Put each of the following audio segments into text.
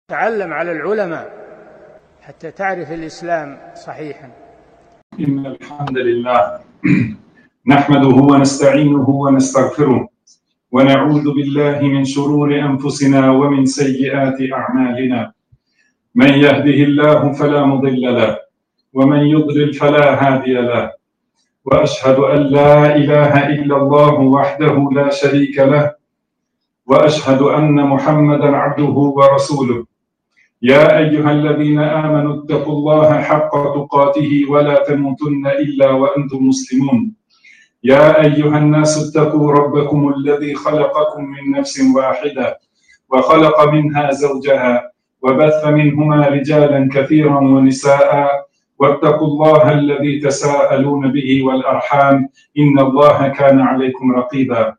تعلم على العلماء حتى تعرف الإسلام صحيحا. إن الحمد لله نحمده ونستعينه ونستغفره ونعوذ بالله من شرور أنفسنا ومن سيئات أعمالنا. من يهده الله فلا مضل له ومن يضلل فلا هادي له، وأشهد أن لا إله إلا الله وحده لا شريك له، وأشهد أن محمدًا عبده ورسوله. يا أيها الذين آمنوا اتقوا الله حق تقاته ولا تموتن إلا وأنتم مسلمون. يا أيها الناس اتقوا ربكم الذي خلقكم من نفس واحدة وخلق منها زوجها وبث منهما رجالا كثيرا ونساء، واتقوا الله الذي تساءلون به والأرحام إن الله كان عليكم رقيبا.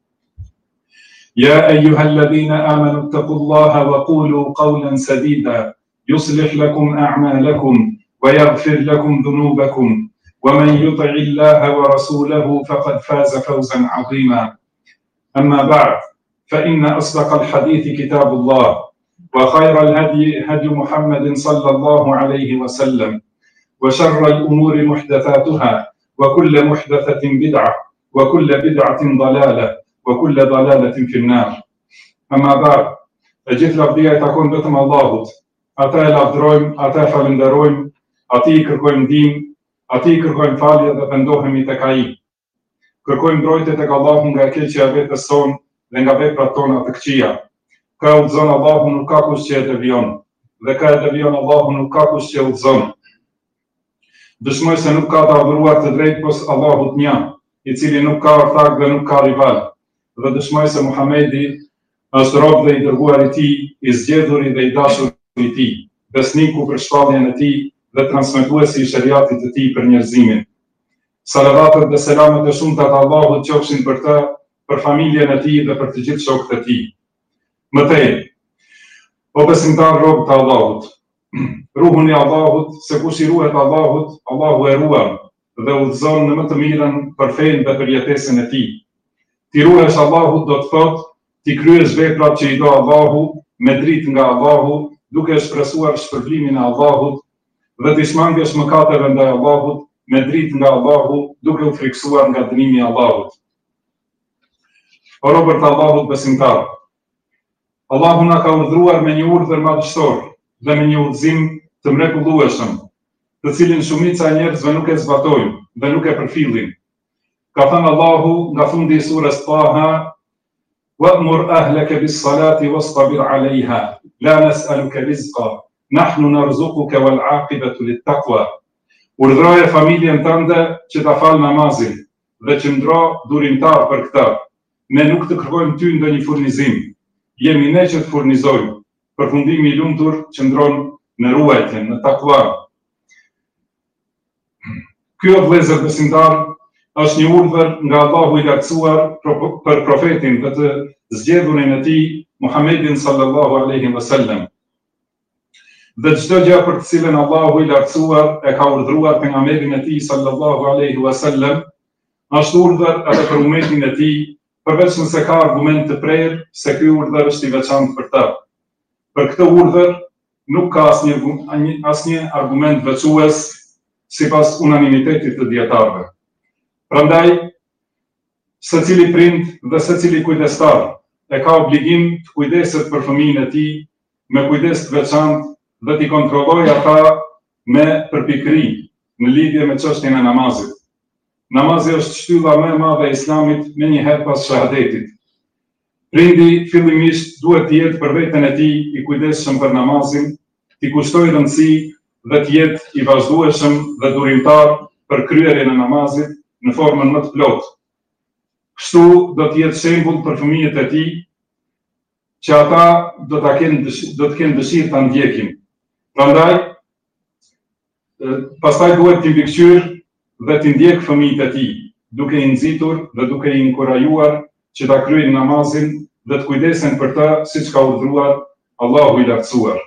يا أيها الذين آمنوا اتقوا الله وقولوا قولا سديدا يصلح لكم أعمالكم ويغفر لكم ذنوبكم، ومن يطع الله ورسوله فقد فاز فوزا عظيما. أما بعد، فإن أصدق الحديث كتاب الله، وخير الهدي هدي محمد صلى الله عليه وسلم، وشر الأمور محدثاتها، وكل محدثة بدعة، وكل بدعة ضلالة، وكل ضلالة في النار. أما بعد، gjithë lavdia I takon vetëm Allahut. Ata e lavdrojmë, ata e falenderojmë, atij I kërkojmë ndihmë, atij I kërkojmë falje dhe pendohemi tek Ai. Kërkojmë mbrojtje tek Allahu nga e keqja e vetes tonë dhe nga veprat tona të këqija. Ka udhëzon Allahu, nuk ka kush që e devion, dhe ka e devion Allahu, nuk ka kush që e udhëzon. Dëshmoj se nuk ka të adhuruar të drejtë pos Allahut një, I cili nuk ka ortak dhe nuk ka rival. Dhe dëshmoj se Muhamedi është rob dhe I dërguar I Tij, I zgjedhur dhe I dashur I Tij, besniku për shpalljen e Tij dhe transmetuesi I shariatit të Tij për njerëzimin. Salavatet dhe selamet e shumta të Allahut qofshin për të, për familjen e Tij dhe për të gjithë shokët e Tij. Mëtej, o besimtar rob të Allahut, ruhuni Allahut, se kush I ruhet Allahut, Allahu e ruan dhe udhëzon në më të mirën për fenë dhe për jetesën e Tij. Ti ruhesh Allahut do të thotë, ti kryesh veprat që I do Allahu me dritë nga Allahu, duke shpresuar shpërblimin e Allahut, dhe ti shmangesh mëkateve ndaj Allahut me dritë nga Allahu, duke u friksuar nga dënimi I Allahut. O robërt e Allahut besimtar, Allahu na ka urdhëruar me një urdhër madhështor dhe me një udhëzim të mrekullueshëm, të cilin shumica e njerëzve nuk e zbatojnë dhe nuk e përfillin. Ka thënë Allahu nga fundi I surës Taha: "Wa'mur ahlaka bis-salati wastabir 'alayha, la nas'aluka rizqa, nahnu narzuquka wal 'aqibatu lit-taqwa." Urdhroje familjen tënde që ta fal namazin dhe qëndro durimtar për këtë. Ne nuk të kërkojmë ty ndonjë furnizim, jemi ne që të furnizojmë. Përfundimi I lumtur qëndron në ruajtjen, në takwa. Ky o vëllezër besimtar është një urdhër nga Allahu I lartësuar për profetin dhe të zgjedhurin e Tij, Muhammedin sallallahu alaihi wasallam. Dhe çdo gjë për të cilën Allahu I lartësuar e ka urdhëruar pejgamberin e Tij sallallahu alaihi wasallam, është urdhër edhe për ummetin e Tij, përveç nëse ka argument të prerë se ky urdhër është I veçantë për të. Për këtë urdhër nuk ka asnjë argument veçues sipas unanimitetit të dietarëve. Prandaj, secili prind dhe secili kujdestar e ka obligim të kujdeset për fëmijën e tij me kujdes të veçantë dhe t'i kontrollojë ata me përpikëri në lidhje me çështjen e namazit. Namazi është shtylla më e madhe e Islamit me një herë pas shahadetit. Prindi fillimisht duhet të jetë për veten e tij I kujdesshëm për namazin, t'i kushtojë rëndësi dhe të jetë I vazhdueshëm dhe durimtar për kryerjen e namazit në formën më të plotë. Kështu do të jetë shembull për fëmijët e tij që ata do të kenë dëshirë ta ndjekin. Prandaj, pastaj duhet t'i mbikëqyr dhe t'i ndjek fëmijët e tij, duke I nxitur dhe duke I inkurajuar që ta kryejnë namazin dhe të kujdesen për të siç ka urdhëruar Allahu I lartësuar.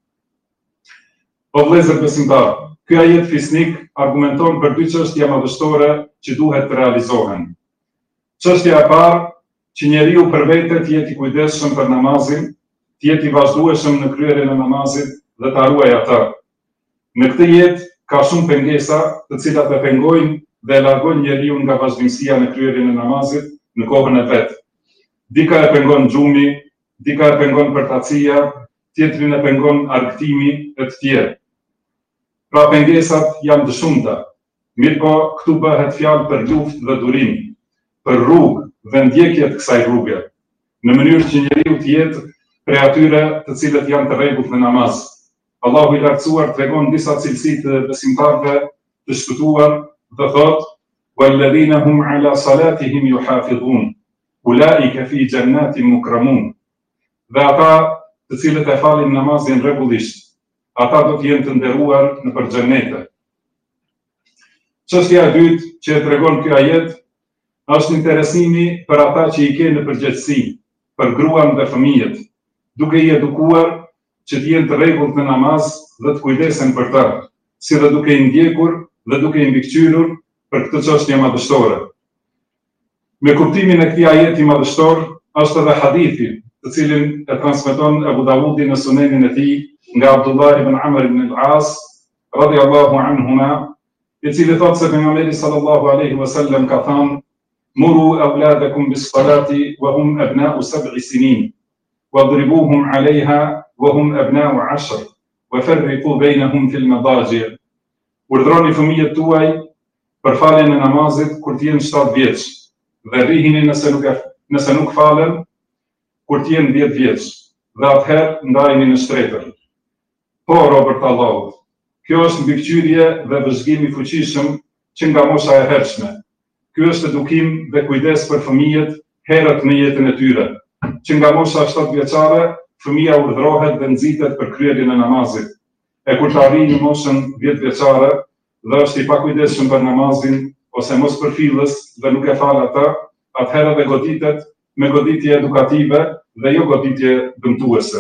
O vëllezër besimtar, ky ajet fisnik argumenton për dy çështje madhështore që duhet të realizohen. Çështja e parë, që njeriu për vete të jetë I kujdesshëm për namazin, të jetë i vazhdueshëm në kryerjen e namazit dhe ta ruajë atë. Në këtë jetë ka shumë pengesa, të cilat e pengojnë dhe e largojnë njeriu nga vazhdimësia në kryerjen e namazit në kohën e vet. Dika e pengon xhumi, dika e pengon përtacia, tjetrin e pengon argëtimi e të tjerë. Pra pengesat janë të shumta, mirë po këtu bëhet fjalë për luftë dhe durim, për rrugë dhe ndjekje të kësaj rruge, në mënyrë që njeriu të jetë prej atyre të cilët janë të rregullt në namaz. Allahu i lartësuar tregon disa cilësi të besimtarëve të shpëtuar dhe thotë: "Walladhina hum ala salatihim yuhafidhun, ulaika fi jannatin mukramun." Dhe ata të cilët e falin namazin rregullisht, ata do të jenë të nderuar në xhenete. Çështja e dytë që e tregon ky ajet është interesimi për ata që i kenë në përgjegjësi, për gruan dhe fëmijët, duke i edukuar që të jenë të rregullt në namaz dhe të kujdesen për të, si dhe duke i ndjekur dhe duke i mbikëqyrur për këtë çështje madhështore. Me kuptimin e këtij ajeti madhështor është edhe hadithi, të cilin e transmeton Abu Davudi në Sunenin e tij nga Abdullah ibn Amr ibn al-As radiyallahu anhuma, i cili thotë se pejgamberi sallallahu alaihi wasallam ka thënë: "Muru awladakum bis-salati wa hum abna'u 7 sinin, wadribuhum 'alayha wa hum abna'u 10, wa farriqu bainahum fil madaji'." Urdhroni fëmijët tuaj për faljen e namazit kur të jenë 7 vjeç, dhe rrihini nëse nuk falen kur të jenë 10 vjeç, dhe atëherë ndajini në shtretër. Po, robër të Allahut, kjo është mbikëqyrje dhe vëzhgim i fuqishëm që nga mosha e hershme. Ky është edukim dhe kujdes për fëmijët herët në jetën e tyre, që nga mosha 7 vjeçare fëmija urdhrohet dhe nxitet për kryerjen e namazit. E kur të arrijë në moshën 10 vjeçare dhe është i pakujdesshëm për namazin ose mos përfillës dhe nuk e fal atë, atëherë dhe goditet me goditje edukative dhe jo goditje dëmtuese.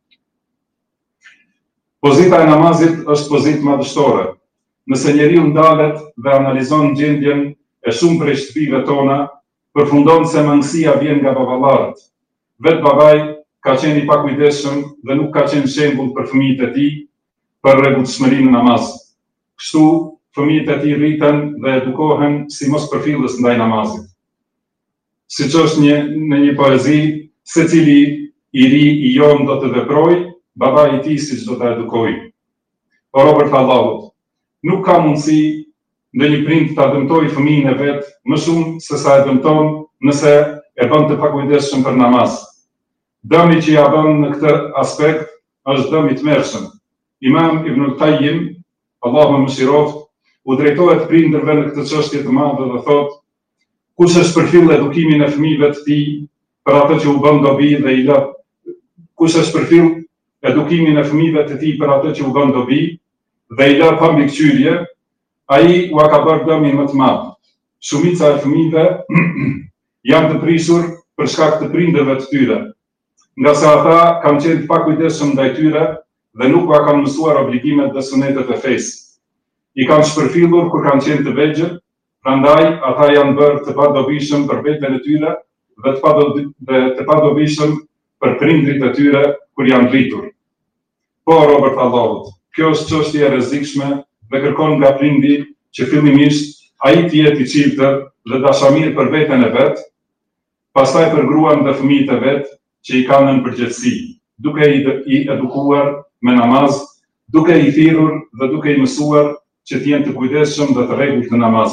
Pozita e namazit është pozitë madhështore. Nëse njeriu ndalet dhe analizon gjendjen e shumë prej shtëpive tona, përfundon se mangësia vjen nga baballarët. Vetë babai ka qenë i pakujdesshëm dhe nuk ka qenë shembull për fëmijët e tij për rregullshmërinë në namaz. Kështu, fëmijët e tij rriten dhe edukohen si mos përfillës ndaj namazit. Siç është në një poezi, secili i ri i jon do të veprojë, babai i tij siç do ta edukojë. O robër të Allahut, nuk ka mundësi ndonjë prind ta dëmtojë fëmijën e vet më shumë se sa e dëmton nëse e bën të pakujdesshëm për namaz. Dëmi që ja bën në këtë aspekt është dëm i tmerrshëm. Imam Ibn al-Qayyim, Allahu më mëshiroft, u drejtohet prindërve në këtë çështje të madhe dhe thotë: kush është përfill edukimin e fëmijëve të tij për atë që u bën dobi dhe i lë, kush është përfill edukimin e fëmijëve të tij për atë që u bën dobi dhe i lë pa mbikëqyrje, ai u ka bërë dëmin më të madh. Shumica e fëmijëve janë të prishur për shkak të prindërve të tyre, nga sa ata kanë qenë të pakujdesshëm ndaj tyre dhe nuk u kanë mësuar obligimet dhe sunetet e fesë. I kanë shpërfillur kur kanë qenë të vegjël, prandaj ata janë bërë të padobishëm për veten e tyre dhe të padobishëm për prindrit e tyre kur janë rritur. Po, robër të Allahut, kjo është çështje e rrezikshme dhe kërkon nga prindi që fillimisht ai të jetë i çiltër dhe dashamir për veten e vet, pastaj për gruan dhe fëmijët e vet që i kanë në përgjegjësi, duke i edukuar me namaz, duke i thirrur dhe duke i mësuar që të jenë të kujdesshëm dhe të rregullt në namaz.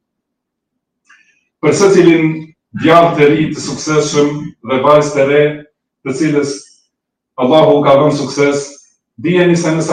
Për secilin djalë të ri të suksesshëm dhe vajzë të re, të cilës Allahu ka dhënë sukses, dije se nëse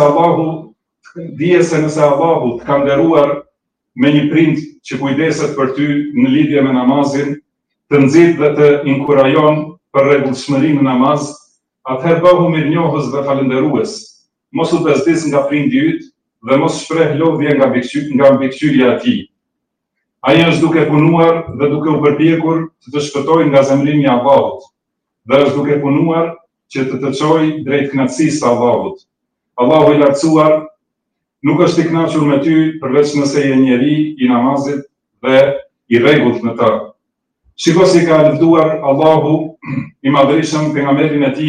Allahu të ka nderuar me një prind që kujdeset për ty në lidhje me namazin, të nxit dhe të inkurajon për rregullshmërinë në namaz, atëherë bëhu mirënjohës dhe falënderues. Mos u bezdis nga prindi yt dhe mos shpreh lodhje nga mbikëqyrja e tij. Ai është duke punuar dhe duke u përpjekur të shpëtojë nga zemrimi i Allahut, dhe është duke punuar që të çojë drejt kënaqësisë së Allahut. Allahu i lartësuar nuk është i kënaqur me ty përveç nëse je njeri i namazit dhe i rregullt në të. Shiko si ka lëvduar Allahu i madhërisëm pejgamberin e tij, i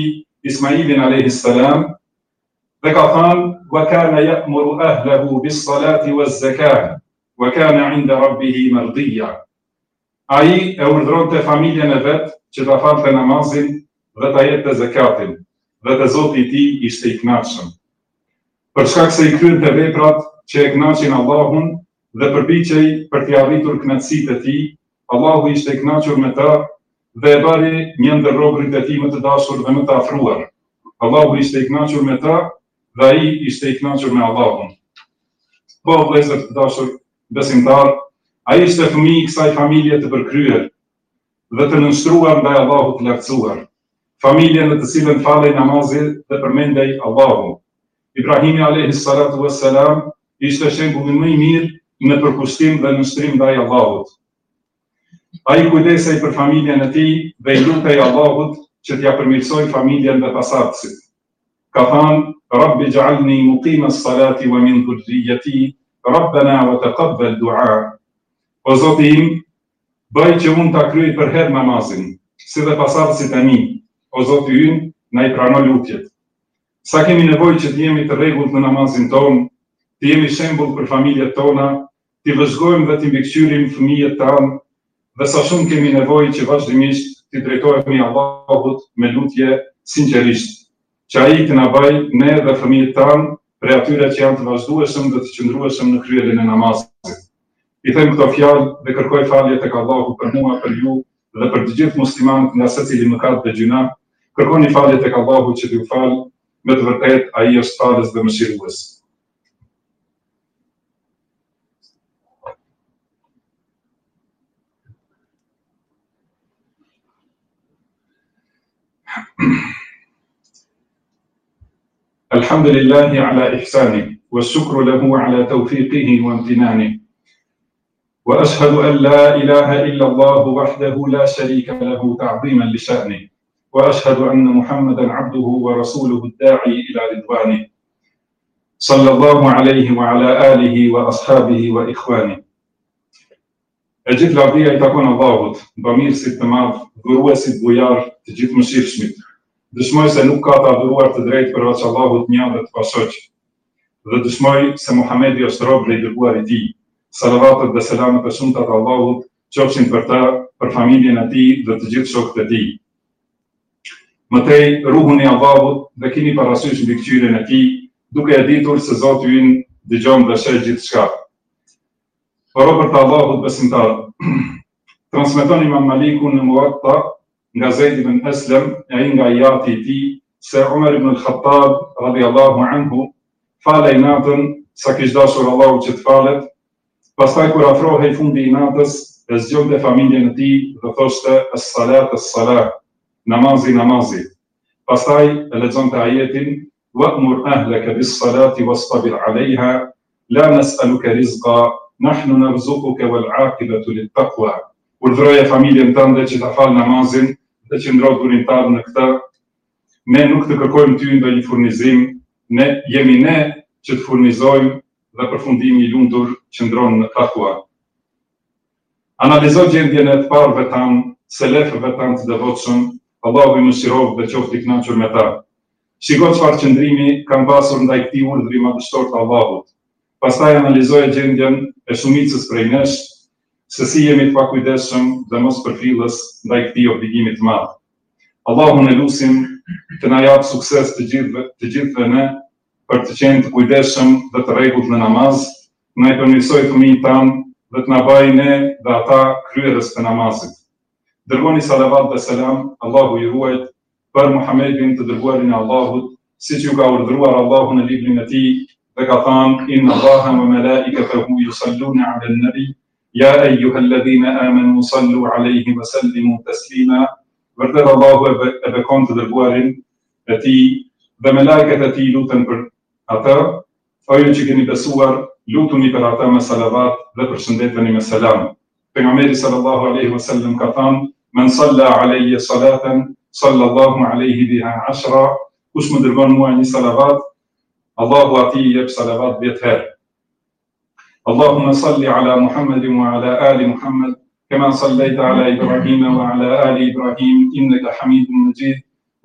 Ismailin alayhis salam, dhe ka thënë: "Wa kana ya'muru ahlahu bis-salati waz-zakah, wa kana 'inda rabbih mardiya." Ai e urdhëronte familjen e vet që ta falte namazin dhe ta jepte zakatin, dhe te Zoti i tij ishte i kënaqshëm. Për shkak se i kryente veprat që e kënaqin Allahun dhe përpiqej për t'i arritur kënaqësitë e tij, Allahu ishte i kënaqur me ta dhe e bëri një ndër robërit e tij më të dashur dhe më të afruar. Allahu ishte i kënaqur me ta dhe ai ishte i kënaqur me Allahun. Po, vëllezër të dashur besimtar, ai ishte fëmijë i kësaj familje të përkryer dhe të nënshtruar ndaj Allahut të lartësuar. Familje në të cilën falej namazin dhe përmendej Allahu. Ibrahimi alayhis salatu wassalam ishte shembulli më i mirë në përkushtim dhe nënshtrim ndaj Allahut. Ai kujdesej për familjen e tij dhe i lutej Allahut që t'ia përmirësoj familjen dhe pasardhësit. Ka thënë: "Rabbi ij'alni muqima as-salati wa min dhurriyyati, Rabbana wa taqabbal du'a." O Zoti im, bëj që unë ta kryej për herë namazin, si dhe pasardhësit e mi. O Zoti ynë, na i prano lutjet. Sa kemi nevojë që të jemi të rregullt në namazin tonë, të jemi shembull për familjet tona, t'i vëzhgojmë dhe t'i mbikëqyrim fëmijët tanë, dhe sa shumë kemi nevojë që vazhdimisht t'i drejtohemi Allahut me lutje sinqerisht, që ai të na bëjë ne dhe fëmijët tanë prej atyre që janë të vazhdueshëm dhe të qëndrueshëm në kryerjen e namazit. I them këto fjalë dhe kërkoj falje tek Allahu për mua, për ju dhe për të gjithë muslimanët nga secili mëkat dhe gjuna. Kërkoni falje tek Allahu që t'ju fal, me të vërtet ai është falës dhe mëshirues. الحمد لله على إحسانه والشكر له على توفيقه وامتنانه وأشهد أن لا إله إلا الله وحده لا شريك له تعظيما لشأنه وأشهد أن محمدا عبده ورسوله الداعي إلى رضوانه صلى الله عليه وعلى آله وأصحابه وإخوانه. E gjithë lavdia I takon Allahut, bamirësit të madh, dhuruesit bujar të gjithë mëshirshmit. Dëshmoj se nuk ka të adhuruar të drejtë përveç Allahut një dhe të pashoq. Dhe dëshmoj se Muhamedi është rob I dërguar I tij. Salavatet dhe selamet e shumta të Allahut qofshin për ta, për familjen e tij dhe të gjithë shokët e tij. Mëtej ruhun I Allahut dhe keni parasysh mbikëqyrjen e tij, duke e ditur se Zoti ynë dëgjon dhe sheh gjithçka. O robër të Allahut besimtar, transmeton Imam Maliku në Muwatta nga Zeid ibn Aslam, ai nga ajati I tij se Umar ibn al-Khattab radhiyallahu anhu falej natën sa kishte dashur Allahu që të falet. Pastaj kur afrohej fundi I natës, e zgjonte familjen e tij dhe thoshte as-salat as-salat, namazi namazi. Pastaj e lexonte ajetin wa'mur ahlaka bis-salati wastabir 'alayha la nas'aluka rizqa nahnu narzuquka wal 'aqibatu lit-taqwa. Urdhroje familjen tënde që ta fal namazin dhe që ndro durimtar në këtë. Ne nuk të kërkojmë ty ndonjë furnizim, ne jemi ne që të furnizojmë dhe përfundimi I lumtur qëndron në takua. Analizo gjendjen e të parëve tanë, selefëve tanë të devotshëm, Allahu I mëshiroft dhe qoftë I kënaqur me ta. Shiko çfarë qëndrimi kanë pasur ndaj këtij urdhri madhështor të Allahut. Pastaj analizoje gjendjen e shumicës prej nesh, se si jemi të pakujdesshëm dhe mos përfillës ndaj këtij obligimi të madh. Allahun e lutim të na jap sukses të gjithëve ne për të qenë të kujdesshëm dhe të rregullt në namaz, na I përmirësoj fëmijët tanë dhe të na bëjë ne dhe ata kryerës të namazit. Dërgoni salavat dhe selam, Allahu I ruajt, për Muhamedin të dërguarin e Allahut, siç ju ka urdhëruar Allahu në librin e tij dhe ka thënë: Inna Allaha wa malaikatahu yusalluna 'alan nabi ya ayyuhalladhina amanu sallu 'alayhi wa sallimu taslima. Vërtet Allahu e bekon të dërguarin e tij dhe me lajket e tij luten për ata, o ju që keni besuar, lutuni për ata me salavat dhe përshëndeteni me selam. Pejgamberi sallallahu alaihi wasallam ka thënë: Men salla alayya salatan sallallahu alaihi biha 10. Kush më dërgon mua një salavat, Allahu atij I jep salavat 10 herë. Allahumma salli ala Muhammadin wa ala ali Muhammad كما صليت على إبراهيم وعلى آل إبراهيم إنك حميد مجيد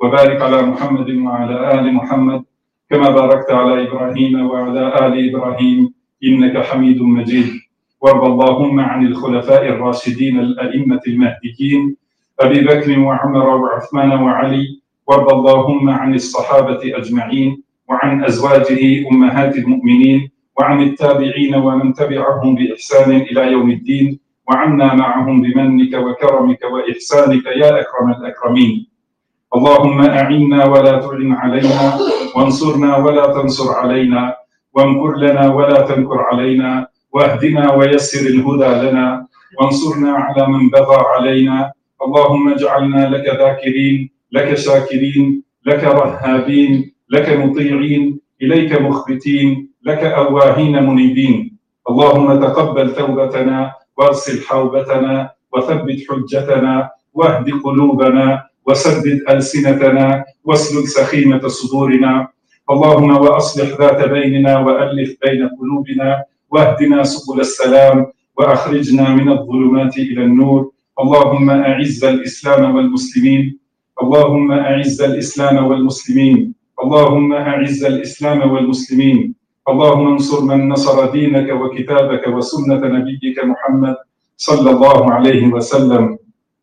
وبارك على محمد وعلى آل محمد كما باركت على إبراهيم وعلى آل إبراهيم إنك حميد مجيد. وارض اللهم عن الخلفاء الراشدين الأئمة المهديين أبي بكر وعمر وعثمان وعلي، وارض اللهم عن الصحابة أجمعين وعن أزواجه أمهات المؤمنين وعن التابعين ومن تبعهم بإحسان إلى يوم الدين، وعنا معهم بمنك وكرمك وإحسانك يا أكرم الأكرمين. اللهم أعنا ولا تعن علينا، وانصرنا ولا تنصر علينا، وامكر لنا ولا تمكر علينا، واهدنا ويسر الهدى لنا، وانصرنا على من بغى علينا. اللهم اجعلنا لك ذاكرين، لك شاكرين، لك رهابين، لك مطيعين، إليك مخبتين، لك أواهين منيبين. اللهم تقبل توبتنا، وارسل حوبتنا، وثبت حجتنا، واهد قلوبنا، وسدد ألسنتنا، واسلل سخيمة صدورنا. اللهم وأصلح ذات بيننا، وألف بين قلوبنا، واهدنا سبل السلام، وأخرجنا من الظلمات إلى النور. اللهم أعز الإسلام والمسلمين، اللهم أعز الإسلام والمسلمين، اللهم أعز الإسلام والمسلمين. اللهم انصر من نصر دينك وكتابك وسنة نبيك محمد صلى الله عليه وسلم.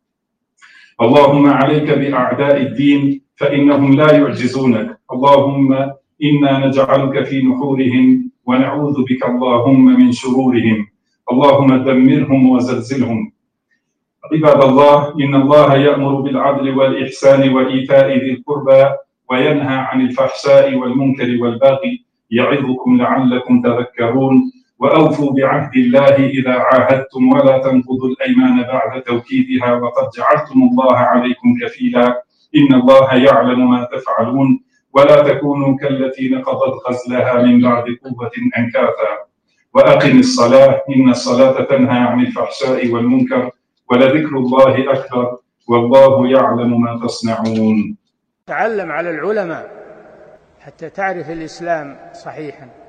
اللهم عليك بأعداء الدين فإنهم لا يعجزونك. اللهم إنا نجعلك في نحورهم ونعوذ بك اللهم من شرورهم. اللهم دمرهم وزلزلهم. عباد الله، إن الله يأمر بالعدل والإحسان وإيتاء ذي القربى وينهى عن الفحشاء والمنكر والبغي يعظكم لعلكم تذكرون. وأوفوا بعهد الله إذا عاهدتم، ولا تنقضوا الأيمان بعد توكيدها، وقد جعلتم الله عليكم كفيلا. إن الله يعلم ما تفعلون. ولا تكونوا كالتي نقضت غزلها من بعد قوة أنكاثا. وأقم الصلاة، إن الصلاة تنهى عن الفحشاء والمنكر، ولذكر الله أكبر، والله يعلم ما تصنعون. تعلم على العلماء حتى تعرف الإسلام صحيحا.